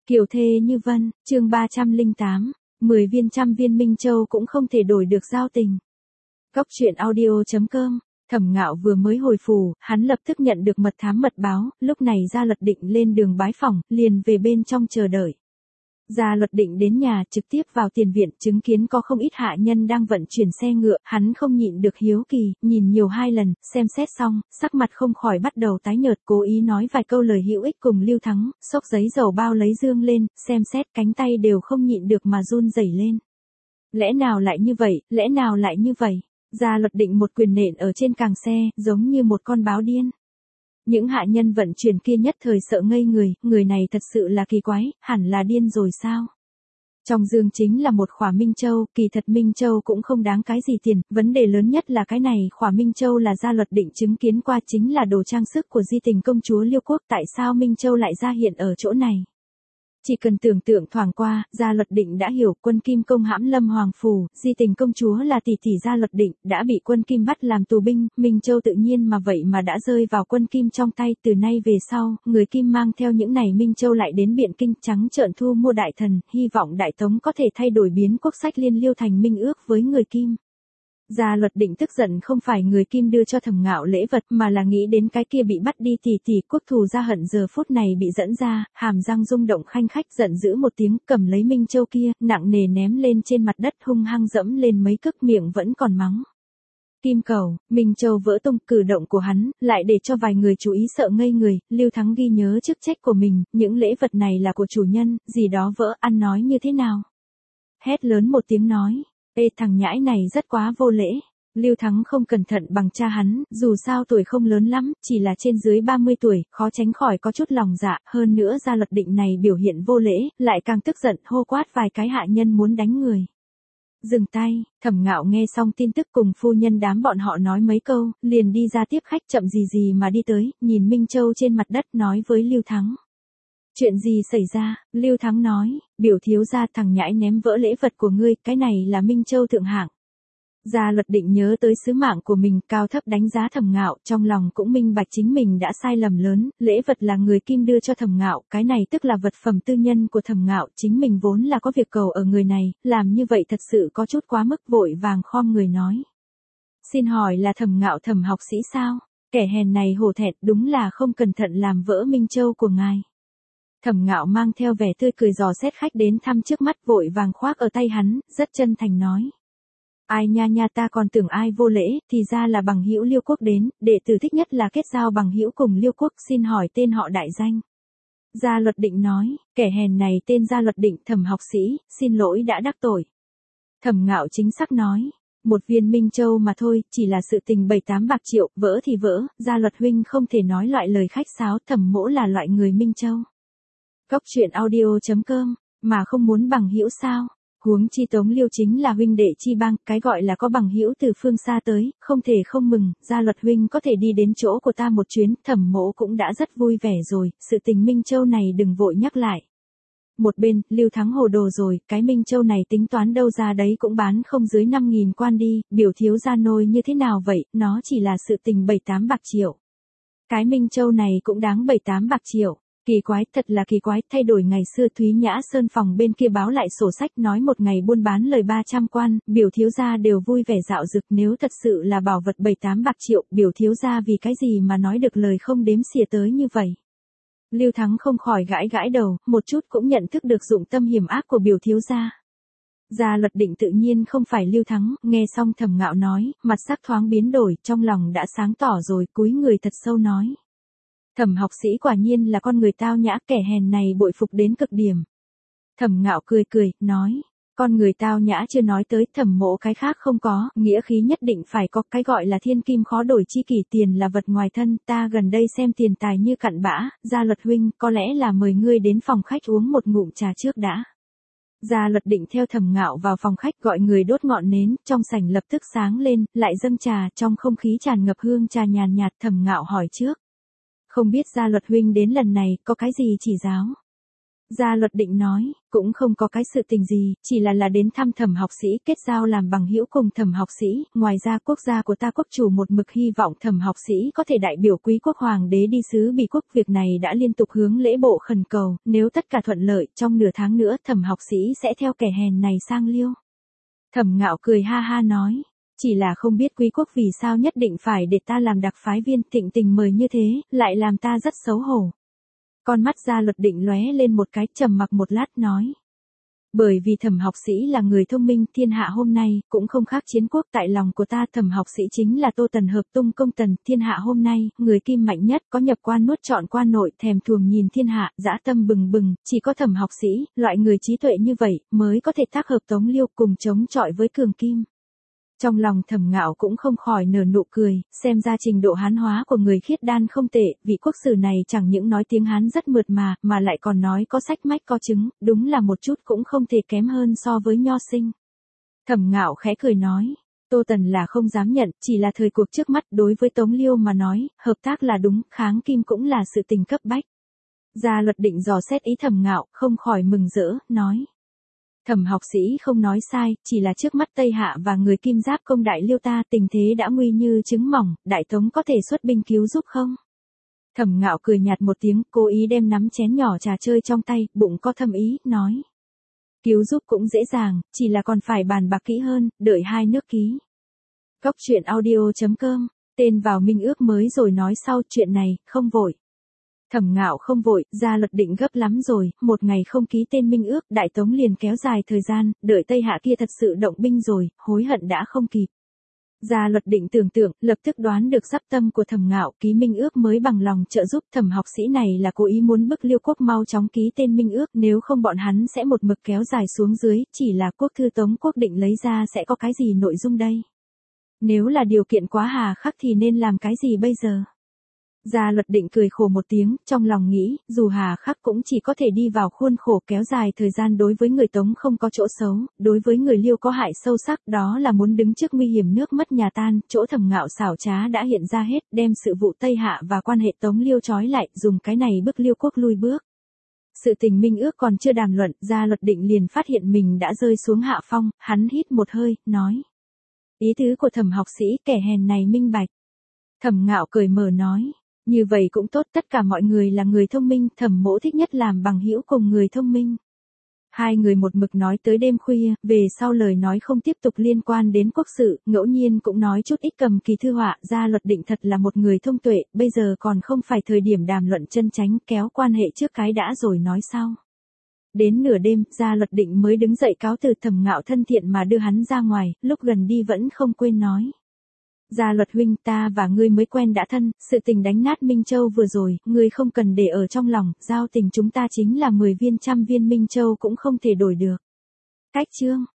Kiều thê như vân, chương 308, 10 viên trăm viên Minh Châu cũng không thể đổi được giao tình. Góc truyện audio.com. Thẩm Ngạo vừa mới hồi phủ, hắn lập tức nhận được mật thám mật báo, lúc này Gia Luật Định lên đường bái phỏng, liền về bên trong chờ đợi. Gia Luật Định đến nhà, trực tiếp vào tiền viện, chứng kiến có không ít hạ nhân đang vận chuyển xe ngựa, hắn không nhịn được hiếu kỳ, nhìn nhiều hai lần, xem xét xong, sắc mặt không khỏi bắt đầu tái nhợt, cố ý nói vài câu lời hữu ích cùng Lưu Thắng, xốc giấy dầu bao lấy dương lên, xem xét cánh tay đều không nhịn được mà run rẩy lên. Lẽ nào lại như vậy, lẽ nào lại như vậy? Gia Luật Định một quyền nện ở trên càng xe, giống như một con báo điên. Những hạ nhân vận chuyển kia nhất thời sợ ngây người này thật sự là kỳ quái, hẳn là điên rồi sao? Trong dương chính là một khỏa Minh Châu, kỳ thật Minh Châu cũng không đáng cái gì tiền, vấn đề lớn nhất là cái này khỏa Minh Châu là Gia Luật Định chứng kiến qua chính là đồ trang sức của Di Tình công chúa Liêu Quốc, tại sao Minh Châu lại ra hiện ở chỗ này? Chỉ cần tưởng tượng thoảng qua, Gia Luật Định đã hiểu, Quân Kim công hãm Lâm Hoàng phủ, Di Tình công chúa là tỷ tỷ Gia Luật Định, đã bị Quân Kim bắt làm tù binh, Minh Châu tự nhiên mà vậy mà đã rơi vào Quân Kim trong tay, từ nay về sau, người Kim mang theo những này Minh Châu lại đến Biện Kinh, trắng trợn thu mua đại thần, hy vọng Đại Tống có thể thay đổi biến quốc sách liên liêu thành minh ước với người Kim. Gia Luật Định tức giận không phải người Kim đưa cho Thẩm Ngạo lễ vật mà là nghĩ đến cái kia bị bắt đi tỷ tỷ, quốc thù ra hận giờ phút này bị dẫn ra, hàm răng rung động khanh khách giận dữ một tiếng, cầm lấy Minh Châu kia, nặng nề ném lên trên mặt đất, hung hăng dẫm lên mấy cước, miệng vẫn còn mắng. Kim cầu, Minh Châu vỡ tung, cử động của hắn, lại để cho vài người chú ý sợ ngây người, Lưu Thắng ghi nhớ chức trách của mình, những lễ vật này là của chủ nhân, gì đó vỡ, ăn nói như thế nào? Hét lớn một tiếng nói. Ê, thằng nhãi này rất quá vô lễ. Lưu Thắng không cẩn thận bằng cha hắn, dù sao tuổi không lớn lắm, chỉ là trên dưới 30 tuổi, khó tránh khỏi có chút lòng dạ, hơn nữa Gia Luật Định này biểu hiện vô lễ, lại càng tức giận, hô quát vài cái hạ nhân muốn đánh người. Dừng tay, Thẩm Ngạo nghe xong tin tức cùng phu nhân đám bọn họ nói mấy câu, liền đi ra tiếp khách, chậm gì mà đi tới, nhìn Minh Châu trên mặt đất nói với Lưu Thắng. Chuyện gì xảy ra? Lưu Thắng nói, biểu thiếu gia, thằng nhãi ném vỡ lễ vật của ngươi, cái này là Minh Châu thượng hạng. Gia Luật Định nhớ tới sứ mạng của mình, cao thấp đánh giá Thẩm Ngạo, trong lòng cũng minh bạch chính mình đã sai lầm lớn, lễ vật là người Kim đưa cho Thẩm Ngạo, cái này tức là vật phẩm tư nhân của Thẩm Ngạo, chính mình vốn là có việc cầu ở người này, làm như vậy thật sự có chút quá mức, vội vàng khom người nói. Xin hỏi là Thẩm Ngạo Thẩm học sĩ sao? Kẻ hèn này hổ thẹn, đúng là không cẩn thận làm vỡ Minh Châu của ngài. Thẩm Ngạo mang theo vẻ tươi cười dò xét khách đến thăm trước mắt, vội vàng khoác ở tay hắn, rất chân thành nói. Ai nha, ta còn tưởng ai vô lễ, thì ra là bằng hữu Liêu Quốc đến, đệ tử thích nhất là kết giao bằng hữu cùng Liêu Quốc, xin hỏi tên họ đại danh. Gia Luật Định nói, kẻ hèn này tên Gia Luật Định, Thẩm học sĩ, xin lỗi đã đắc tội. Thẩm Ngạo chính xác nói, một viên Minh Châu mà thôi, chỉ là sự tình 7-8 bạc triệu, vỡ thì vỡ, Gia Luật huynh không thể nói loại lời khách sáo, Thẩm mỗ là loại người Minh Châu. Góc truyện audio.com, mà không muốn bằng hữu sao? Huống chi Tống Liêu chính là huynh đệ chi bang, cái gọi là có bằng hữu từ phương xa tới, không thể không mừng, Gia Luật huynh có thể đi đến chỗ của ta một chuyến, Thẩm mỗ cũng đã rất vui vẻ rồi, sự tình Minh Châu này đừng vội nhắc lại. Một bên, Lưu Thắng hồ đồ rồi, cái Minh Châu này tính toán đâu ra đấy cũng bán không dưới 5.000 quan đi, biểu thiếu gia nôi như thế nào vậy, nó chỉ là sự tình 7-8 bạc triệu. Cái Minh Châu này cũng đáng 7-8 bạc triệu. Kỳ quái, thật là kỳ quái, thay đổi ngày xưa Thúy Nhã Sơn phòng bên kia báo lại sổ sách nói một ngày buôn bán lời 300 quan, biểu thiếu gia đều vui vẻ dạo dực, nếu thật sự là bảo vật 7-8 bạc triệu, biểu thiếu gia vì cái gì mà nói được lời không đếm xỉa tới như vậy. Lưu Thắng không khỏi gãi đầu, một chút cũng nhận thức được dụng tâm hiểm ác của biểu thiếu gia. Gia Luật Định tự nhiên không phải Lưu Thắng, nghe xong Thẩm Ngạo nói, mặt sắc thoáng biến đổi, trong lòng đã sáng tỏ rồi, cúi người thật sâu nói. Thẩm học sĩ quả nhiên là con người tao nhã, kẻ hèn này bội phục đến cực điểm. Thẩm Ngạo cười, nói, con người tao nhã chưa nói tới, Thẩm mỗ cái khác không có, nghĩa khí nhất định phải có, cái gọi là thiên kim khó đổi chi kỷ, tiền là vật ngoài thân, ta gần đây xem tiền tài như cặn bã, Gia Luật huynh, có lẽ là mời ngươi đến phòng khách uống một ngụm trà trước đã. Gia Luật Định theo Thẩm Ngạo vào phòng khách, gọi người đốt ngọn nến, trong sảnh lập tức sáng lên, lại dâng trà, trong không khí tràn ngập hương trà nhàn nhạt. Thẩm Ngạo hỏi trước. Không biết Gia Luật huynh đến lần này, có cái gì chỉ giáo? Gia Luật Định nói, cũng không có cái sự tình gì, chỉ là đến thăm Thẩm học sĩ, kết giao làm bằng hữu cùng Thẩm học sĩ, ngoài ra quốc gia của ta quốc chủ một mực hy vọng Thẩm học sĩ có thể đại biểu quý quốc hoàng đế đi sứ Bỉ quốc, việc này đã liên tục hướng lễ bộ khẩn cầu, nếu tất cả thuận lợi, trong nửa tháng nữa Thẩm học sĩ sẽ theo kẻ hèn này sang Liêu. Thẩm Ngạo cười ha ha nói, chỉ là không biết quý quốc vì sao nhất định phải để ta làm đặc phái viên, Thịnh Tình mời như thế, lại làm ta rất xấu hổ. Con mắt Gia Luật Định lóe lên một cái, trầm mặc một lát nói. Bởi vì Thẩm học sĩ là người thông minh, thiên hạ hôm nay, cũng không khác chiến quốc, tại lòng của ta Thẩm học sĩ chính là Tô Tần hợp tung công tần, thiên hạ hôm nay, người kim mạnh nhất, có nhập quan nuốt trọn quan nội, thèm thuồng nhìn thiên hạ, dã tâm bừng bừng, chỉ có Thẩm học sĩ, loại người trí tuệ như vậy, mới có thể tác hợp Tống Liêu cùng chống chọi với cường kim. Trong lòng Thẩm Ngạo cũng không khỏi nở nụ cười, xem ra trình độ hán hóa của người khiết đan không tệ, vị quốc sử này chẳng những nói tiếng Hán rất mượt mà lại còn nói có sách mách có chứng, đúng là một chút cũng không thể kém hơn so với Nho Sinh. Thẩm Ngạo khẽ cười nói, Tô Tần là không dám nhận, chỉ là thời cuộc trước mắt đối với Tống Liêu mà nói, hợp tác là đúng, kháng kim cũng là sự tình cấp bách. Gia Luật Định dò xét ý Thẩm Ngạo, không khỏi mừng rỡ, nói. Thẩm học sĩ không nói sai, chỉ là trước mắt Tây Hạ và người kim giáp công đại Liêu ta tình thế đã nguy như trứng mỏng, Đại Tống có thể xuất binh cứu giúp không? Thẩm Ngạo cười nhạt một tiếng, cố ý đem nắm chén nhỏ trà chơi trong tay, bụng có thâm ý, nói. Cứu giúp cũng dễ dàng, chỉ là còn phải bàn bạc kỹ hơn, đợi hai nước ký. Góc truyện audio.com, tên vào minh ước mới rồi nói sau, chuyện này, không vội. Thẩm Ngạo không vội, Gia Luật Định gấp lắm rồi, một ngày không ký tên minh ước, Đại Tống liền kéo dài thời gian, đợi Tây Hạ kia thật sự động binh rồi, hối hận đã không kịp. Gia Luật Định tưởng tượng, lập tức đoán được sắp tâm của Thẩm Ngạo, ký minh ước mới bằng lòng trợ giúp. Thẩm học sĩ này là cố ý muốn bức Liêu quốc mau chóng ký tên minh ước, nếu không bọn hắn sẽ một mực kéo dài xuống dưới, chỉ là quốc thư Tống quốc định lấy ra sẽ có cái gì nội dung đây? Nếu là điều kiện quá hà khắc thì nên làm cái gì bây giờ? Gia Luật Định cười khổ một tiếng, trong lòng nghĩ, dù hà khắc cũng chỉ có thể đi vào khuôn khổ, kéo dài thời gian đối với người Tống không có chỗ xấu, đối với người Liêu có hại sâu sắc, đó là muốn đứng trước nguy hiểm nước mất nhà tan, chỗ Thẩm Ngạo xảo trá đã hiện ra hết, đem sự vụ Tây Hạ và quan hệ Tống Liêu trói lại, dùng cái này bức Liêu quốc lui bước. Sự tình minh ước còn chưa đàm luận, Gia Luật Định liền phát hiện mình đã rơi xuống hạ phong, hắn hít một hơi, nói. Ý tứ của Thẩm học sĩ, kẻ hèn này minh bạch. Thẩm Ngạo cười mở nói. Như vậy cũng tốt, tất cả mọi người là người thông minh, Thẩm mỗ thích nhất làm bằng hữu cùng người thông minh. Hai người một mực nói tới đêm khuya, về sau lời nói không tiếp tục liên quan đến quốc sự, ngẫu nhiên cũng nói chút ít cầm kỳ thư họa. Gia Luật Định thật là một người thông tuệ, bây giờ còn không phải thời điểm đàm luận chân chánh, kéo quan hệ trước cái đã rồi nói sau. Đến nửa đêm, Gia Luật Định mới đứng dậy cáo từ. Thẩm Ngạo thân thiện mà đưa hắn ra ngoài, lúc gần đi vẫn không quên nói. Gia Luật huynh, ta và ngươi mới quen đã thân, sự tình đánh nát Minh Châu vừa rồi, ngươi không cần để ở trong lòng, giao tình chúng ta chính là 10 viên trăm viên Minh Châu cũng không thể đổi được. Cách chương.